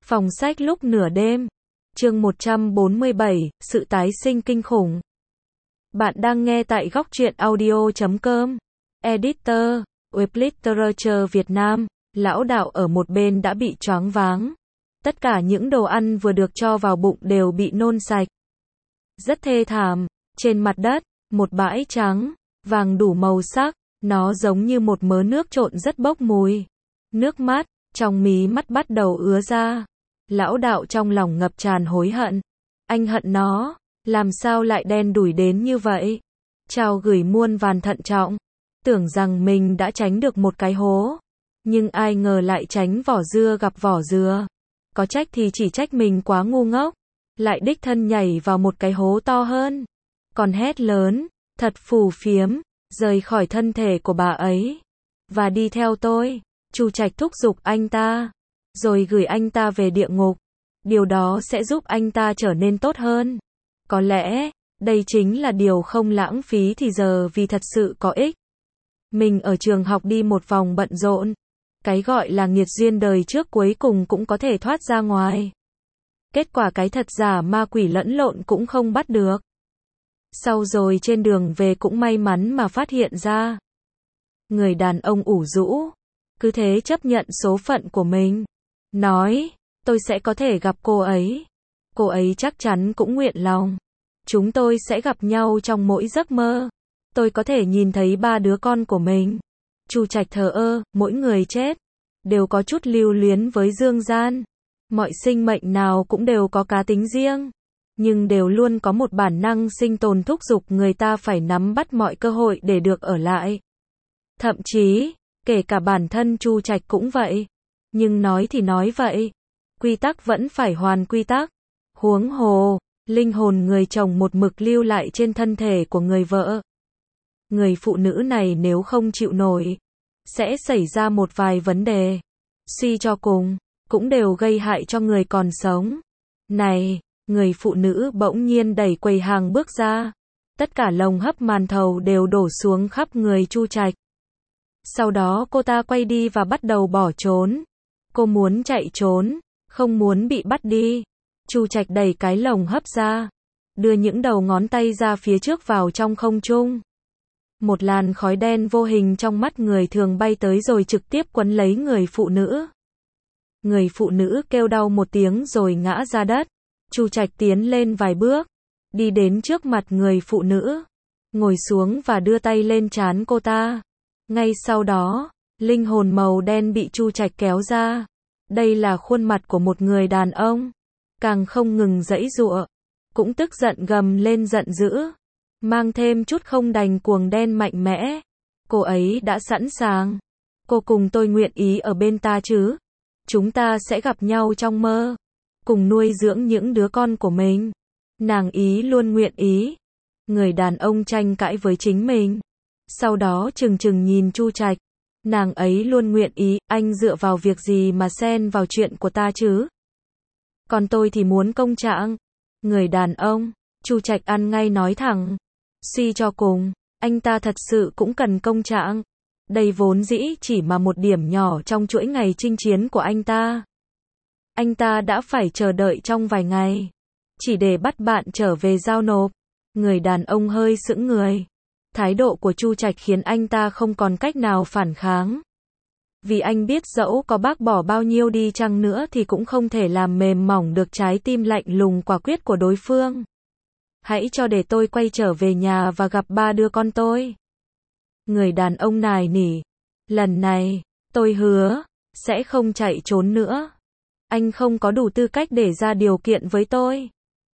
Phòng sách lúc nửa đêm. Chương 147, sự tái sinh kinh khủng. Bạn đang nghe tại góc truyện audio.com. Editor, Web Literature Việt Nam. Lão đạo ở một bên đã bị choáng váng. Tất cả những đồ ăn vừa được cho vào bụng đều bị nôn sạch. Rất thê thảm. Trên mặt đất, một bãi trắng, vàng đủ màu sắc. Nó giống như một mớ nước trộn rất bốc mùi. Nước mắt, trong mí mắt bắt đầu ứa ra. Lão đạo trong lòng ngập tràn hối hận. Anh hận nó, làm sao lại đen đủi đến như vậy? Chào gửi muôn vàn thận trọng. Tưởng rằng mình đã tránh được một cái hố. Nhưng ai ngờ lại tránh vỏ dưa gặp vỏ dừa. Có trách thì chỉ trách mình quá ngu ngốc. Lại đích thân nhảy vào một cái hố to hơn. Còn hét lớn, thật phù phiếm, rời khỏi thân thể của bà ấy. Và đi theo tôi. Chu Trạch thúc giục anh ta. Rồi gửi anh ta về địa ngục. Điều đó sẽ giúp anh ta trở nên tốt hơn. Có lẽ, đây chính là điều không lãng phí thì giờ vì thật sự có ích. Mình ở trường học đi một vòng bận rộn. Cái gọi là nghiệt duyên đời trước cuối cùng cũng có thể thoát ra ngoài. Kết quả cái thật giả ma quỷ lẫn lộn cũng không bắt được. Sau rồi trên đường về cũng may mắn mà phát hiện ra. Người đàn ông ủ rũ. Cứ thế chấp nhận số phận của mình. Nói, tôi sẽ có thể gặp cô ấy. Cô ấy chắc chắn cũng nguyện lòng. Chúng tôi sẽ gặp nhau trong mỗi giấc mơ. Tôi có thể nhìn thấy 3 đứa con của mình. Chu Trạch thờ ơ, mỗi người chết đều có chút lưu luyến với dương gian. Mọi sinh mệnh nào cũng đều có cá tính riêng, nhưng đều luôn có một bản năng sinh tồn thúc giục người ta phải nắm bắt mọi cơ hội để được ở lại. Thậm chí, kể cả bản thân Chu Trạch cũng vậy. Nhưng nói thì nói vậy, quy tắc vẫn phải hoàn quy tắc. Huống hồ, linh hồn người chồng một mực lưu lại trên thân thể của người vợ. Người phụ nữ này nếu không chịu nổi, sẽ xảy ra một vài vấn đề. Suy cho cùng, cũng đều gây hại cho người còn sống. Này, người phụ nữ bỗng nhiên đẩy quầy hàng bước ra. Tất cả lồng hấp màn thầu đều đổ xuống khắp người Chu Trạch. Sau đó cô ta quay đi và bắt đầu bỏ trốn. Cô muốn chạy trốn, không muốn bị bắt đi. Chu Trạch đẩy cái lồng hấp ra, đưa những đầu ngón tay ra phía trước vào trong không trung. Một làn khói đen vô hình trong mắt người thường bay tới rồi trực tiếp quấn lấy người phụ nữ. Người phụ nữ kêu đau một tiếng rồi ngã ra đất. Chu Trạch tiến lên vài bước, đi đến trước mặt người phụ nữ, ngồi xuống và đưa tay lên trán cô ta. Ngay sau đó, linh hồn màu đen bị Chu Trạch kéo ra. Đây là khuôn mặt của một người đàn ông, càng không ngừng giãy giụa, cũng tức giận gầm lên giận dữ, mang thêm chút không đành cuồng đen mạnh mẽ. Cô ấy đã sẵn sàng. Cô cùng tôi nguyện ý ở bên ta chứ? Chúng ta sẽ gặp nhau trong mơ, cùng nuôi dưỡng những đứa con của mình. Nàng ý luôn nguyện ý. Người đàn ông tranh cãi với chính mình. Sau đó trừng trừng nhìn Chu Trạch. Nàng ấy luôn nguyện ý, anh dựa vào việc gì mà xen vào chuyện của ta chứ? Còn tôi thì muốn công trạng. Người đàn ông, Chu Trạch ăn ngay nói thẳng. Suy cho cùng, anh ta thật sự cũng cần công trạng. Đây vốn dĩ chỉ mà một điểm nhỏ trong chuỗi ngày chinh chiến của anh ta. Anh ta đã phải chờ đợi trong vài ngày, chỉ để bắt bạn trở về giao nộp. Người đàn ông hơi sững người. Thái độ của Chu Trạch khiến anh ta không còn cách nào phản kháng. Vì anh biết dẫu có bác bỏ bao nhiêu đi chăng nữa thì cũng không thể làm mềm mỏng được trái tim lạnh lùng quả quyết của đối phương. Hãy cho để tôi quay trở về nhà và gặp 3 đứa con tôi. Người đàn ông nài nỉ. Lần này, tôi hứa, sẽ không chạy trốn nữa. Anh không có đủ tư cách để ra điều kiện với tôi.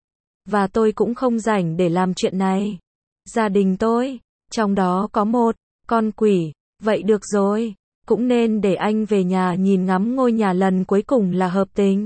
Và tôi cũng không rảnh để làm chuyện này. Gia đình tôi, trong đó có một con quỷ. Vậy được rồi, cũng nên để anh về nhà nhìn ngắm ngôi nhà lần cuối cùng là hợp tình.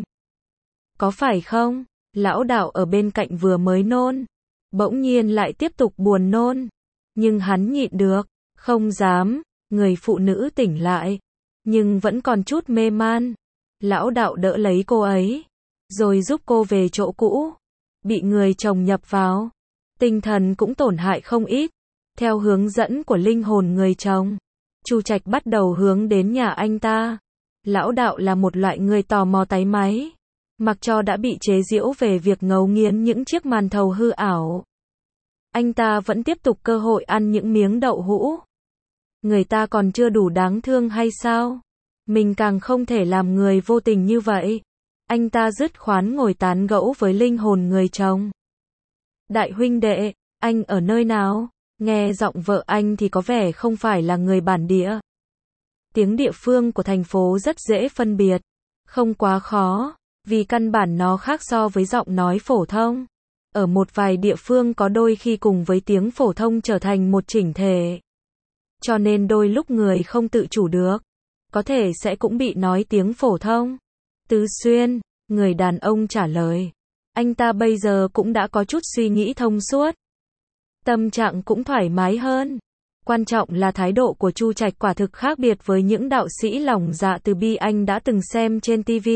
Có phải không? Lão đạo ở bên cạnh vừa mới nôn, bỗng nhiên lại tiếp tục buồn nôn. Nhưng hắn nhịn được, không dám. Người phụ nữ tỉnh lại, nhưng vẫn còn chút mê man. Lão đạo đỡ lấy cô ấy, rồi giúp cô về chỗ cũ. Bị người chồng nhập vào, tinh thần cũng tổn hại không ít. Theo hướng dẫn của linh hồn người chồng, Chu Trạch bắt đầu hướng đến nhà anh ta. Lão đạo là một loại người tò mò táy máy. Mặc cho đã bị chế giễu về việc ngấu nghiến những chiếc màn thầu hư ảo, anh ta vẫn tiếp tục cơ hội ăn những miếng đậu hũ. Người ta còn chưa đủ đáng thương hay sao? Mình càng không thể làm người vô tình như vậy. Anh ta dứt khoát ngồi tán gẫu với linh hồn người chồng. Đại huynh đệ, anh ở nơi nào? Nghe giọng vợ anh thì có vẻ không phải là người bản địa. Tiếng địa phương của thành phố rất dễ phân biệt. Không quá khó, vì căn bản nó khác so với giọng nói phổ thông. Ở một vài địa phương có đôi khi cùng với tiếng phổ thông trở thành một chỉnh thể. Cho nên đôi lúc người không tự chủ được, có thể sẽ cũng bị nói tiếng phổ thông. Tứ Xuyên, người đàn ông trả lời. Anh ta bây giờ cũng đã có chút suy nghĩ thông suốt. Tâm trạng cũng thoải mái hơn. Quan trọng là thái độ của Chu Trạch quả thực khác biệt với những đạo sĩ lòng dạ từ bi anh đã từng xem trên TV.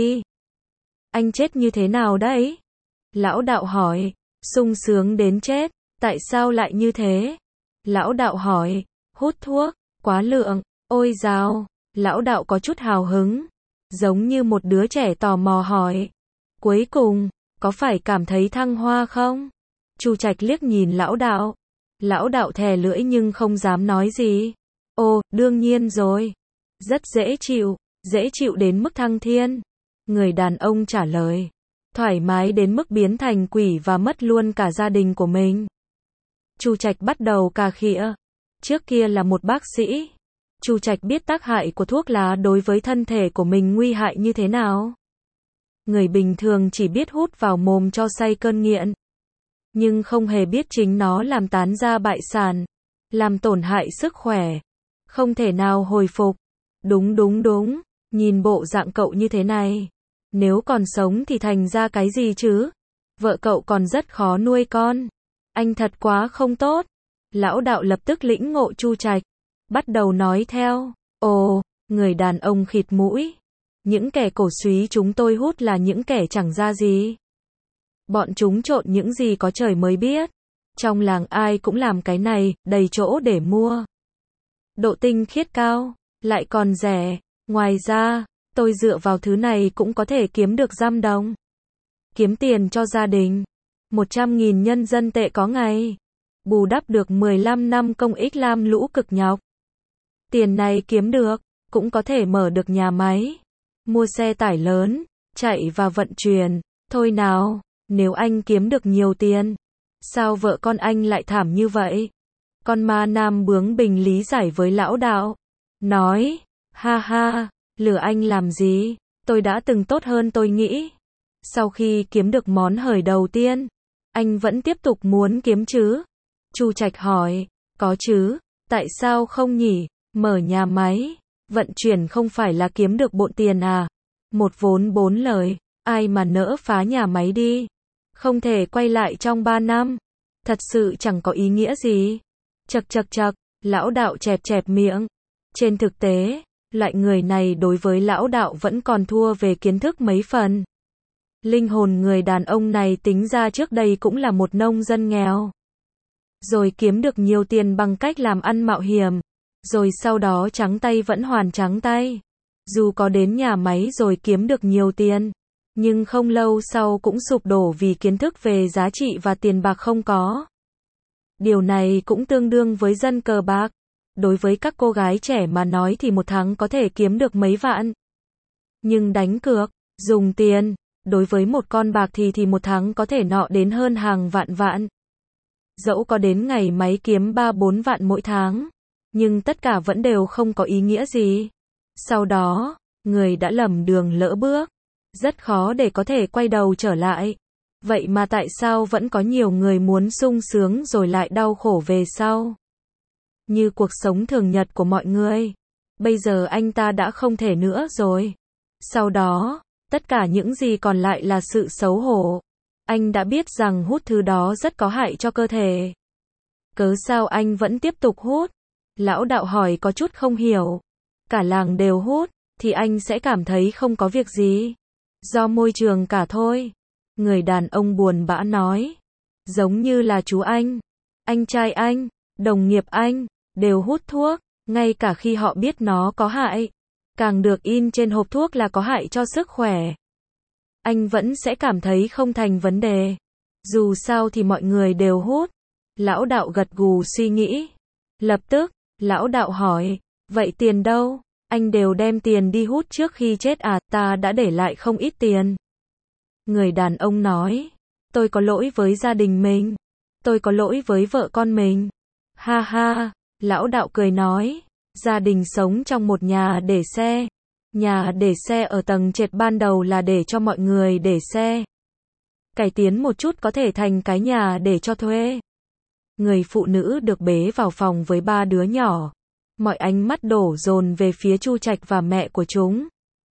Anh chết như thế nào đấy? Lão đạo hỏi. Sung sướng đến chết. Tại sao lại như thế? Lão đạo hỏi. Hút thuốc, quá lượng. Ôi dào. Lão đạo có chút hào hứng. Giống như một đứa trẻ tò mò hỏi. Cuối cùng, có phải cảm thấy thăng hoa không? Chu Trạch liếc nhìn lão đạo. Lão đạo thè lưỡi nhưng không dám nói gì. Ồ, đương nhiên rồi. Rất dễ chịu đến mức thăng thiên. Người đàn ông trả lời. Thoải mái đến mức biến thành quỷ và mất luôn cả gia đình của mình. Chu Trạch bắt đầu cà khịa. Trước kia là một bác sĩ. Chu Trạch biết tác hại của thuốc lá đối với thân thể của mình nguy hại như thế nào. Người bình thường chỉ biết hút vào mồm cho say cơn nghiện. Nhưng không hề biết chính nó làm tán ra bại sản. Làm tổn hại sức khỏe. Không thể nào hồi phục. Đúng. Nhìn bộ dạng cậu như thế này. Nếu còn sống thì thành ra cái gì chứ? Vợ cậu còn rất khó nuôi con. Anh thật quá không tốt. Lão đạo lập tức lĩnh ngộ Chu Trạch. Bắt đầu nói theo. Ồ, người đàn ông khịt mũi. Những kẻ cổ súy chúng tôi hút là những kẻ chẳng ra gì. Bọn chúng trộn những gì có trời mới biết. Trong làng ai cũng làm cái này, đầy chỗ để mua. Độ tinh khiết cao, lại còn rẻ. Ngoài ra, tôi dựa vào thứ này cũng có thể kiếm được $100 đồng. Kiếm tiền cho gia đình. 100.000 nhân dân tệ có ngày. Bù đắp được 15 năm công ích lam lũ cực nhọc. Tiền này kiếm được, cũng có thể mở được nhà máy. Mua xe tải lớn, chạy và vận chuyển. Thôi nào, nếu anh kiếm được nhiều tiền, sao vợ con anh lại thảm như vậy? Con ma nam bướng bỉnh lý giải với lão đạo. Nói, ha ha, lừa anh làm gì? Tôi đã từng tốt hơn tôi nghĩ. Sau khi kiếm được món hời đầu tiên, anh vẫn tiếp tục muốn kiếm chứ? Chu Trạch hỏi, có chứ, tại sao không nhỉ? Mở nhà máy, vận chuyển không phải là kiếm được bộn tiền à? Một vốn 4 lời, ai mà nỡ phá nhà máy đi? Không thể quay lại trong 3 năm. Thật sự chẳng có ý nghĩa gì. Chậc, lão đạo chẹp miệng. Trên thực tế, loại người này đối với lão đạo vẫn còn thua về kiến thức mấy phần. Linh hồn người đàn ông này tính ra trước đây cũng là một nông dân nghèo. Rồi kiếm được nhiều tiền bằng cách làm ăn mạo hiểm. Rồi sau đó trắng tay vẫn hoàn trắng tay. Dù có đến nhà máy rồi kiếm được nhiều tiền, nhưng không lâu sau cũng sụp đổ vì kiến thức về giá trị và tiền bạc không có. Điều này cũng tương đương với dân cờ bạc. Đối với các cô gái trẻ mà nói thì một tháng có thể kiếm được mấy vạn. Nhưng đánh cược, dùng tiền, đối với một con bạc thì một tháng có thể nọ đến hơn hàng vạn. Dẫu có đến ngày máy kiếm 3-4 vạn mỗi tháng, nhưng tất cả vẫn đều không có ý nghĩa gì. Sau đó, người đã lầm đường lỡ bước. Rất khó để có thể quay đầu trở lại. Vậy mà tại sao vẫn có nhiều người muốn sung sướng rồi lại đau khổ về sau? Như cuộc sống thường nhật của mọi người. Bây giờ anh ta đã không thể nữa rồi. Sau đó, tất cả những gì còn lại là sự xấu hổ. Anh đã biết rằng hút thứ đó rất có hại cho cơ thể. Cớ sao anh vẫn tiếp tục hút? Lão đạo hỏi có chút không hiểu. Cả làng đều hút, thì anh sẽ cảm thấy không có việc gì. Do môi trường cả thôi. Người đàn ông buồn bã nói. Giống như là chú anh trai anh, đồng nghiệp anh, đều hút thuốc, ngay cả khi họ biết nó có hại. Càng được in trên hộp thuốc là có hại cho sức khỏe. anh vẫn sẽ cảm thấy không thành vấn đề. Dù sao thì mọi người đều hút. Lão đạo gật gù suy nghĩ. Lập tức, lão đạo hỏi, vậy tiền đâu? Anh đều đem tiền đi hút trước khi chết à? Ta đã để lại không ít tiền. Người đàn ông nói, tôi có lỗi với gia đình mình. Tôi có lỗi với vợ con mình. Ha ha, lão đạo cười nói, gia đình sống trong một nhà để xe. Nhà để xe ở tầng trệt ban đầu là để cho mọi người để xe. Cải tiến một chút có thể thành cái nhà để cho thuê. Người phụ nữ được bế vào phòng với 3 đứa nhỏ. Mọi ánh mắt đổ dồn về phía Chu Trạch và mẹ của chúng.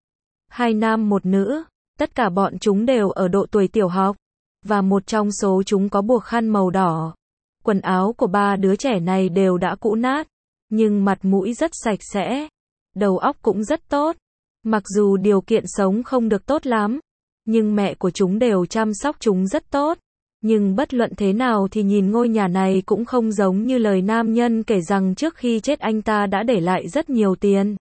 2 nam 1 nữ, tất cả bọn chúng đều ở độ tuổi tiểu học. Và một trong số chúng có buộc khăn màu đỏ. Quần áo của 3 đứa trẻ này đều đã cũ nát, nhưng mặt mũi rất sạch sẽ. Đầu óc cũng rất tốt. Mặc dù điều kiện sống không được tốt lắm, nhưng mẹ của chúng đều chăm sóc chúng rất tốt. Nhưng bất luận thế nào thì nhìn ngôi nhà này cũng không giống như lời nam nhân kể rằng trước khi chết anh ta đã để lại rất nhiều tiền.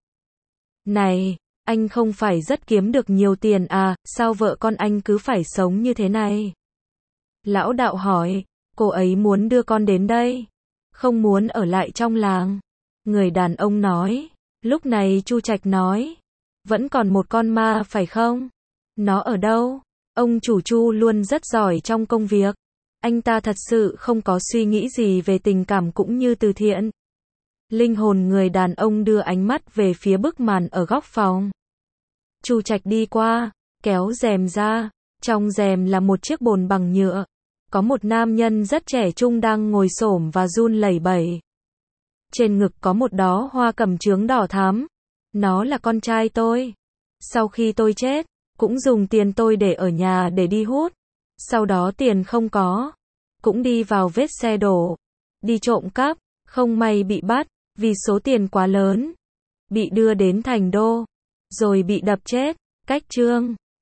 Này, anh không phải rất kiếm được nhiều tiền à, sao vợ con anh cứ phải sống như thế này? Lão đạo hỏi, cô ấy muốn đưa con đến đây, không muốn ở lại trong làng. Người đàn ông nói, lúc này Chu Trạch nói, vẫn còn một con ma phải không? Nó ở đâu? Ông chủ Chu luôn rất giỏi trong công việc. Anh ta thật sự không có suy nghĩ gì về tình cảm cũng như từ thiện. Linh hồn người đàn ông đưa ánh mắt về phía bức màn ở góc phòng. Chu Trạch đi qua, kéo rèm ra. Trong rèm là một chiếc bồn bằng nhựa. Có một nam nhân rất trẻ trung đang ngồi xổm và run lẩy bẩy. Trên ngực có một đóa hoa cẩm chướng đỏ thắm. Nó là con trai tôi. Sau khi tôi chết, cũng dùng tiền tôi để ở nhà để đi hút. Sau đó tiền không có, cũng đi vào vết xe đổ. Đi trộm cắp, không may bị bắt, vì số tiền quá lớn. Bị đưa đến thành đô, rồi bị đập chết. Cách chương